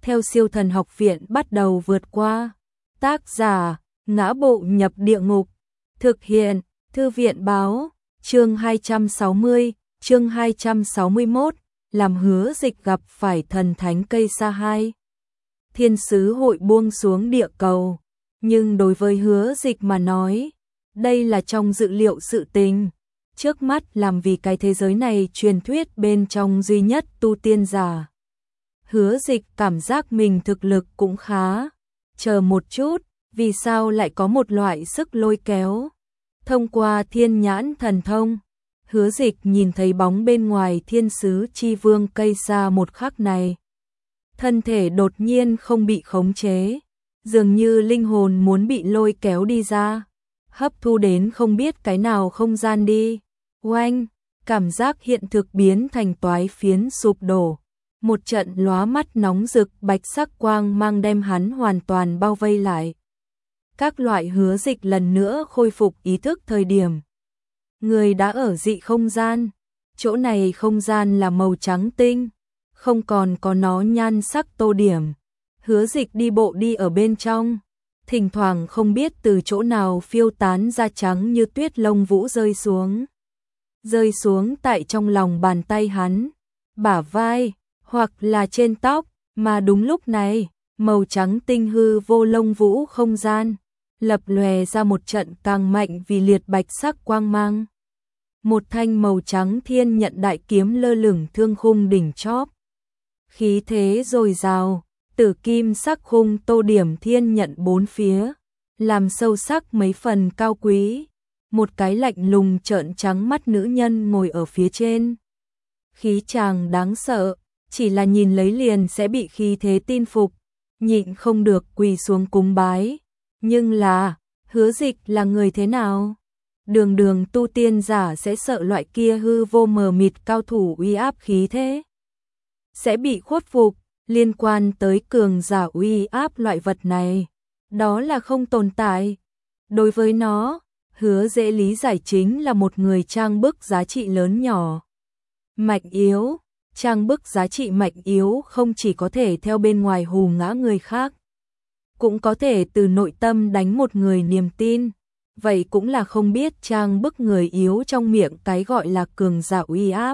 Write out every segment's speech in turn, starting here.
theo Siêu Thần Học Viện bắt đầu vượt qua. Tác giả: Ngã Bộ Nhập Địa Ngục. Thực hiện: Thư viện báo. Chương 260, chương 261, làm Hứa Dịch gặp phải thần thánh cây sa 2. Thiên sứ hội buông xuống địa cầu, nhưng đối với Hứa Dịch mà nói, đây là trong dự liệu sự tình. Trước mắt làm vì cái thế giới này truyền thuyết bên trong duy nhất tu tiên giả. Hứa Dịch cảm giác mình thực lực cũng khá. Chờ một chút, vì sao lại có một loại sức lôi kéo? Thông qua thiên nhãn thần thông, Hứa Dịch nhìn thấy bóng bên ngoài thiên sứ chi vương cây sa một khắc này. Thân thể đột nhiên không bị khống chế, dường như linh hồn muốn bị lôi kéo đi ra, hấp thu đến không biết cái nào không gian đi. Oanh, cảm giác hiện thực biến thành toái phiến sụp đổ. Một trận lóa mắt nóng rực bạch sắc quang mang đem hắn hoàn toàn bao vây lại. Các loại Hứa Dịch lần nữa khôi phục ý thức thời điểm. Người đã ở dị không gian. Chỗ này không gian là màu trắng tinh, không còn có nó nhan sắc tô điểm. Hứa Dịch đi bộ đi ở bên trong, thỉnh thoảng không biết từ chỗ nào phiêu tán ra trắng như tuyết lông vũ rơi xuống. Rơi xuống tại trong lòng bàn tay hắn, bả vai, hoặc là trên tóc, mà đúng lúc này, màu trắng tinh hư vô lông vũ không gian, lập lòe ra một trận càng mạnh vì liệt bạch sắc quang mang. Một thanh màu trắng thiên nhận đại kiếm lơ lửng thương khung đỉnh chóp. Khí thế dồi dào, tử kim sắc khung tô điểm thiên nhận bốn phía, làm sâu sắc mấy phần cao quý. Một cái lạnh lùng trợn trắng mắt nữ nhân ngồi ở phía trên. Khí chàng đáng sợ, chỉ là nhìn lấy liền sẽ bị khí thế tin phục, nhịn không được quỳ xuống cúng bái. Nhưng là, Hứa Dịch là người thế nào? Đường đường tu tiên giả sẽ sợ loại kia hư vô mờ mịt cao thủ uy áp khí thế? Sẽ bị khuất phục, liên quan tới cường giả uy áp loại vật này, đó là không tồn tại. Đối với nó, Hứa dễ lý giải chính là một người trang bức giá trị lớn nhỏ. Mạnh yếu, trang bức giá trị mạnh yếu không chỉ có thể theo bên ngoài hù ngã người khác, cũng có thể từ nội tâm đánh một người niềm tin. Vậy cũng là không biết trang bức người yếu trong miệng cái gọi là cường giả uy áp.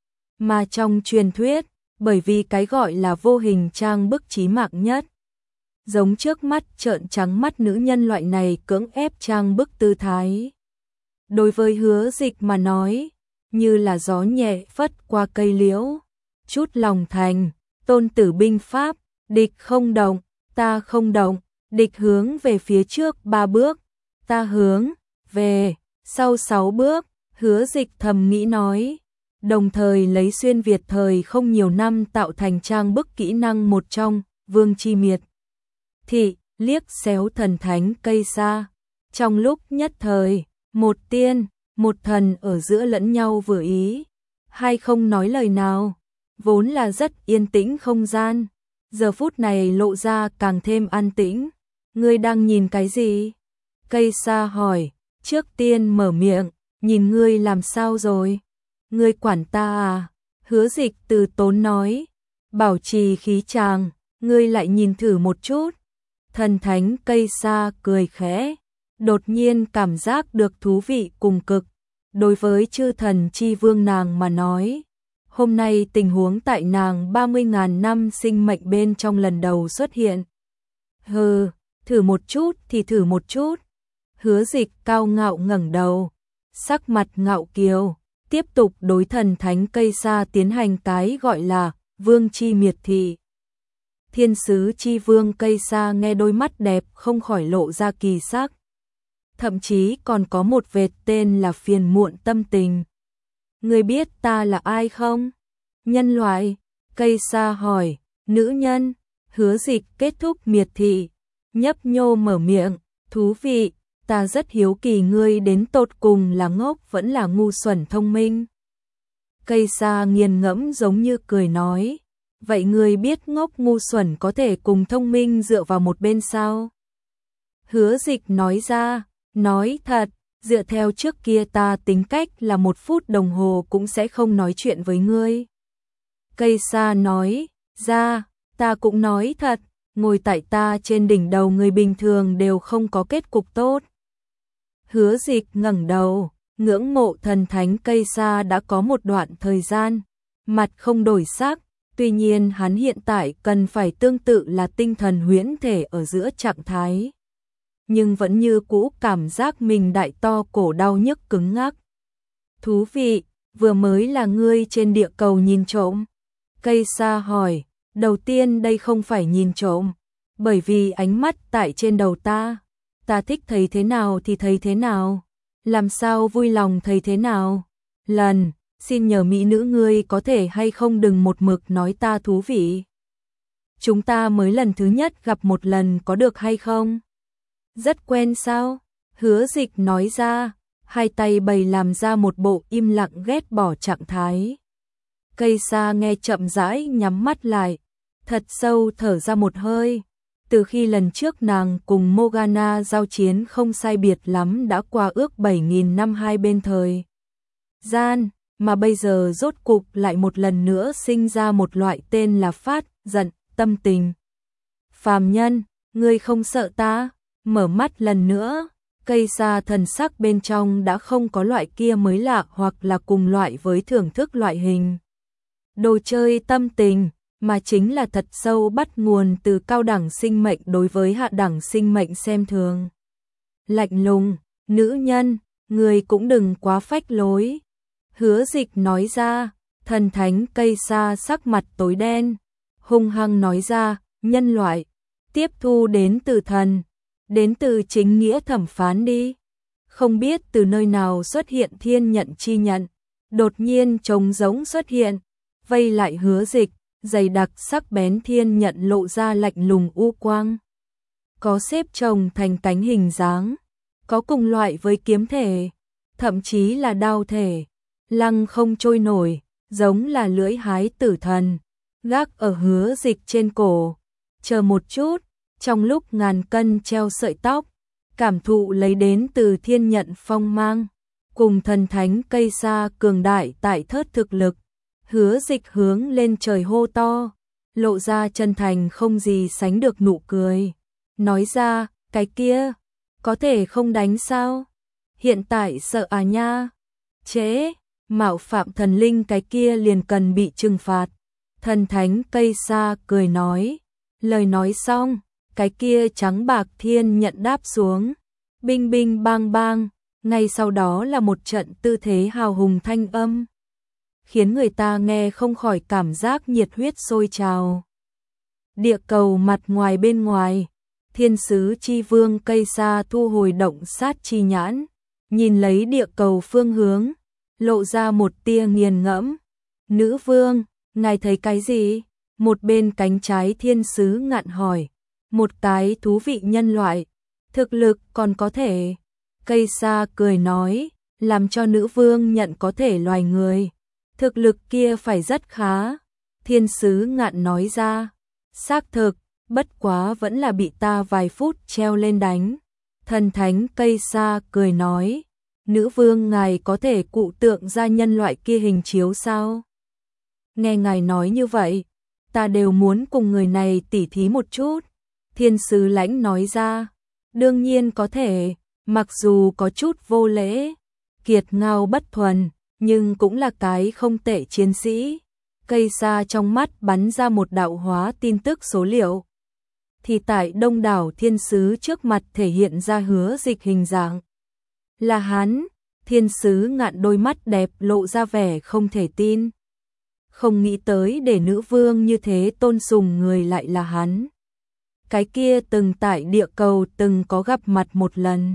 Mà trong truyền thuyết, bởi vì cái gọi là vô hình trang bức chí mạng nhất. Giống trước mắt trợn trắng mắt nữ nhân loại này cưỡng ép trang bức tư thái. Đối với Hứa Dịch mà nói, như là gió nhẹ phất qua cây liễu. Chút lòng thành, Tôn Tử binh pháp, địch không động, ta không động, địch hướng về phía trước 3 bước, ta hướng về sau 6 bước. Hứa Dịch thầm nghĩ nói, đồng thời lấy xuyên Việt thời không nhiều năm tạo thành trang bức kỹ năng một trong, Vương Chi Miệt Thị, liếc xéo thần thánh cây sa. Trong lúc nhất thời, một tiên, một thần ở giữa lẫn nhau vừa ý, hay không nói lời nào, vốn là rất yên tĩnh không gian, giờ phút này lộ ra càng thêm an tĩnh. Ngươi đang nhìn cái gì? Cây sa hỏi, trước tiên mở miệng, nhìn ngươi làm sao rồi? Ngươi quản ta à? Hứa Dịch từ tốn nói, bảo trì khí chàng, ngươi lại nhìn thử một chút. Thần thánh cây sa cười khẽ, đột nhiên cảm giác được thú vị cùng cực. Đối với chư thần chi vương nàng mà nói, hôm nay tình huống tại nàng 30.000 năm sinh mệnh bên trong lần đầu xuất hiện. Hừ, thử một chút thì thử một chút. Hứa Dịch cao ngạo ngẩng đầu, sắc mặt ngạo kiều, tiếp tục đối thần thánh cây sa tiến hành cái gọi là Vương Chi Miệt Thị. Thiên sứ chi vương cây sa nghe đôi mắt đẹp không khỏi lộ ra kỳ sắc. Thậm chí còn có một vệt tên là phiền muộn tâm tình. Ngươi biết ta là ai không? Nhân loại, cây sa hỏi. Nữ nhân, Hứa Dịch kết thúc miệt thị, nhấp nhô mở miệng, thú vị, ta rất hiếu kỳ ngươi đến tột cùng là ngốc vẫn là ngu xuẩn thông minh. Cây sa nghiền ngẫm giống như cười nói, vậy ngươi biết ngốc ngu xuẩn có thể cùng thông minh dựa vào một bên sao? Hứa Dịch nói ra, nói thật, dựa theo trước kia ta tính cách là 1 phút đồng hồ cũng sẽ không nói chuyện với ngươi. Cây sa nói ra, Ta cũng nói thật, ngồi tại ta trên đỉnh đầu người bình thường đều không có kết cục tốt. Hứa Dịch ngẩng đầu, ngưỡng mộ thần thánh cây sa đã có một đoạn thời gian, mặt không đổi sắc, tuy nhiên hắn hiện tại cần phải tương tự là tinh thần huyễn thể ở giữa trạng thái. Nhưng vẫn như cũ cảm giác mình đại to cổ đau nhức cứng ngắc. Thú vị, vừa mới là ngươi trên địa cầu nhìn trộm. Cây sa hỏi, đầu tiên đây không phải nhìn trộm, bởi vì ánh mắt tại trên đầu ta thích thấy thế nào thì thấy thế nào, làm sao vui lòng thấy thế nào. Xin nhờ mỹ nữ ngươi có thể hay không đừng một mực nói ta thú vị. Chúng ta mới lần thứ nhất gặp một lần có được hay không? Rất quen sao? Hứa Dịch nói ra, hai tay bày làm ra một bộ im lặng ghét bỏ trạng thái. Cây sa nghe chậm rãi nhắm mắt lại, thật sâu thở ra một hơi. Từ khi lần trước nàng cùng Morgana giao chiến không sai biệt lắm đã qua ước 7.000 năm hai bên thời gian, mà bây giờ rốt cục lại một lần nữa sinh ra một loại tên là phát giận tâm tình. Phàm nhân, ngươi không sợ ta? Mở mắt lần nữa, cây sa thần sắc bên trong đã không có loại kia mới lạ hoặc là cùng loại với thưởng thức loại hình đồ chơi tâm tình, mà chính là thật sâu bắt nguồn từ cao đẳng sinh mệnh đối với hạ đẳng sinh mệnh xem thường. Lạnh lùng, nữ nhân, người cũng đừng quá phách lối. Hứa Dịch nói ra, thần thánh cây sa sắc mặt tối đen, hung hăng nói ra, nhân loại, tiếp thu đến từ thần, đến từ chính nghĩa thẩm phán đi. Không biết từ nơi nào xuất hiện thiên nhận chi nhận, đột nhiên trống rỗng xuất hiện, vây lại Hứa Dịch, dày đặc sắc bén thiên nhận lộ ra lạnh lùng u quang. Có xếp chồng thành cánh hình dáng, có cùng loại với kiếm thể, thậm chí là đao thể, lăng không trôi nổi, giống là lưỡi hái tử thần, gác ở Hứa Dịch trên cổ. Chờ một chút, trong lúc ngàn cân treo sợi tóc, cảm thụ lấy đến từ thiên nhận phong mang, cùng thần thánh cây sa cường đại tại thớt thực lực, Hứa Dịch hướng lên trời hô to, lộ ra chân thành không gì sánh được nụ cười, nói ra, cái kia, có thể không đánh sao? Hiện tại sợ à nha? Trễ, mạo phạm thần linh cái kia liền cần bị trừng phạt. Thần thánh cây sa cười nói, lời nói xong, cái kia trắng bạc thiên nhận đáp xuống, binh binh bang bang, ngay sau đó là một trận tư thế hào hùng thanh âm, khiến người ta nghe không khỏi cảm giác nhiệt huyết sôi trào. Địa cầu mặt ngoài bên ngoài, thiên sứ chi vương cây sa thu hồi động sát chi nhãn, nhìn lấy địa cầu phương hướng, lộ ra một tia nghiền ngẫm. Nữ vương, ngài thấy cái gì? Một bên cánh trái thiên sứ ngạn hỏi. Một cái thú vị nhân loại, thực lực còn có thể. Cây sa cười nói, làm cho nữ vương nhận có thể loài người. Thực lực kia phải rất khá. Thiên sứ ngạn nói ra, xác thực, bất quá vẫn là bị ta vài phút treo lên đánh. Thần thánh cây sa cười nói, nữ vương ngài có thể cụ tượng ra nhân loại kia hình chiếu sao? Nghe ngài nói như vậy, ta đều muốn cùng người này tỉ thí một chút. Thiên sứ lãnh nói ra, đương nhiên có thể, mặc dù có chút vô lễ, kiệt ngao bất thuần, nhưng cũng là cái không tệ chiến sĩ. Cây sa trong mắt bắn ra một đạo hóa tin tức số liệu. Thì tại đông đảo thiên sứ trước mặt thể hiện ra Hứa Dịch hình dạng. Là hắn, thiên sứ ngạn đôi mắt đẹp lộ ra vẻ không thể tin. Không nghĩ tới để nữ vương như thế tôn sùng người lại là hắn. Cái kia từng tại địa cầu từng có gặp mặt một lần.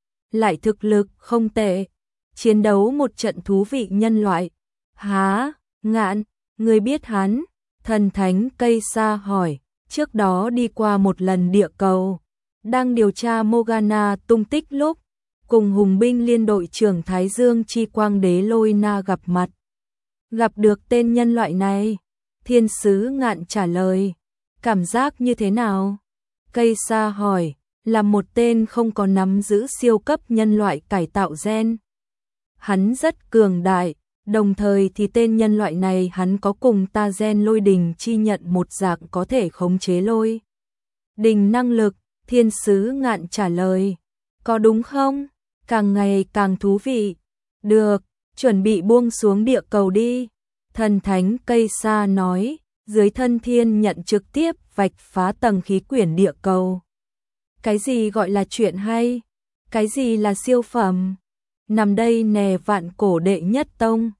Lại thực lực không tệ, chiến đấu một trận thú vị nhân loại. Há, ngạn, người biết hắn? Thần thánh cây sa hỏi, trước đó đi qua một lần địa cầu, đang điều tra Morgana tung tích lúc, cùng hùng binh liên đội trưởng Thái Dương Chi Quang Đế Lôi Na gặp mặt. Gặp được tên nhân loại này, thiên sứ ngạn trả lời, cảm giác như thế nào? Cây sa hỏi, là một tên không có nắm giữ siêu cấp nhân loại cải tạo gen. Hắn rất cường đại, Đồng thời thì tên nhân loại này hắn có cùng ta gen lôi đình chi nhận một dạng có thể khống chế lôi đình năng lực, thiên sứ ngạn trả lời. Có đúng không? Càng ngày càng thú vị. Được, chuẩn bị buông xuống địa cầu đi. Thần thánh cây sa nói, dưới thân thiên nhận trực tiếp vạch phá tầng khí quyển địa cầu. Cái gì gọi là chuyện hay? Cái gì là siêu phẩm? Nằm đây nè vạn cổ đệ nhất tông.